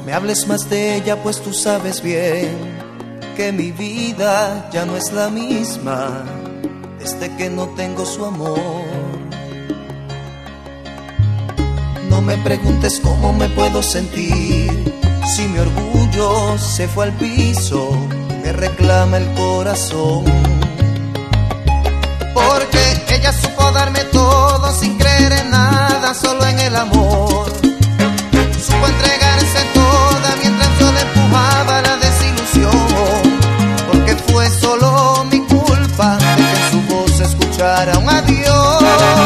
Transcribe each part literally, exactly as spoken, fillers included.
me hables más de ella, pues tú sabes bien que mi vida ya no es la misma desde que no tengo su amor. No me preguntes cómo me puedo sentir si mi orgullo se fue al piso, me reclama el corazón. Porque ella supo darme todo sin creer en nada, solo en el amor. Supo entregarse toda mientras yo le empujaba la desilusión. Porque fue solo mi culpa de que en su voz se escuchara un adiós.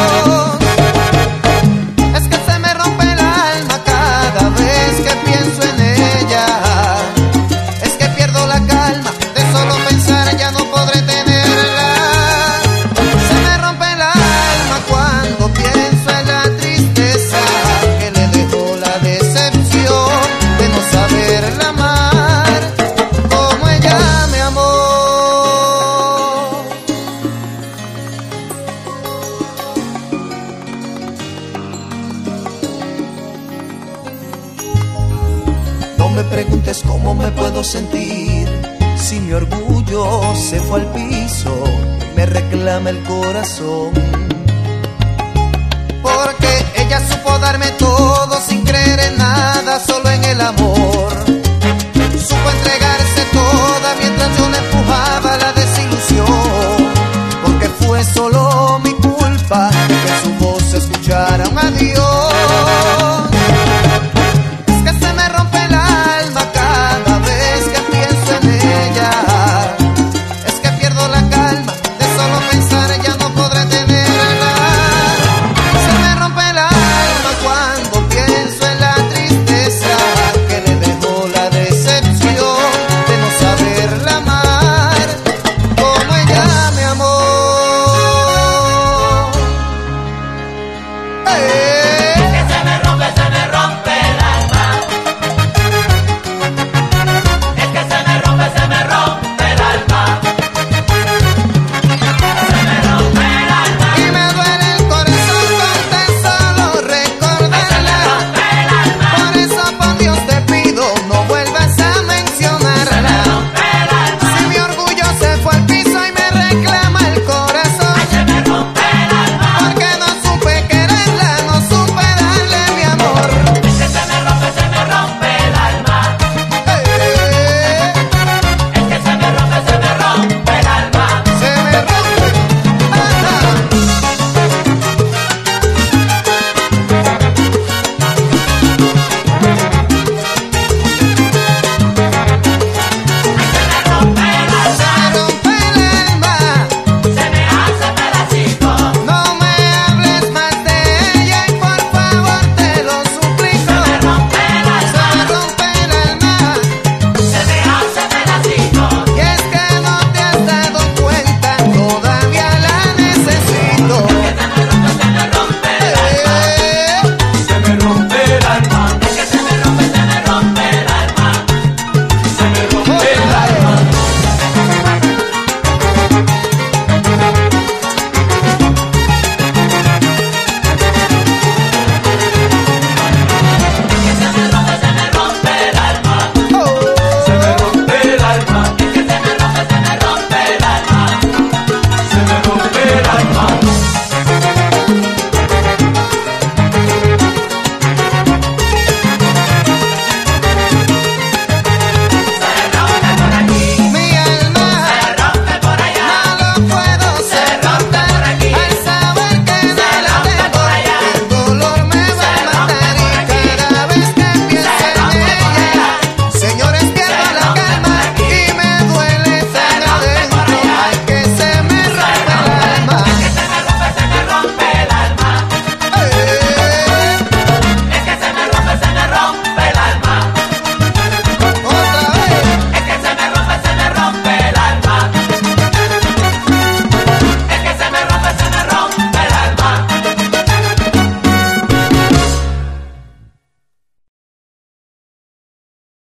Es que se me rompe el alma cada vez que pienso en ella. Es que pierdo la calma de solo pensar, ya no podré tenerla. Se me rompe el alma cuando pienso en la tristeza que le dejó la decepción de no saberla amar como ella me amó. No me preguntes cómo me puedo sentir si mi orgullo se fue al piso y me reclama el corazón. Porque ella supo darme todo sin creer en nada,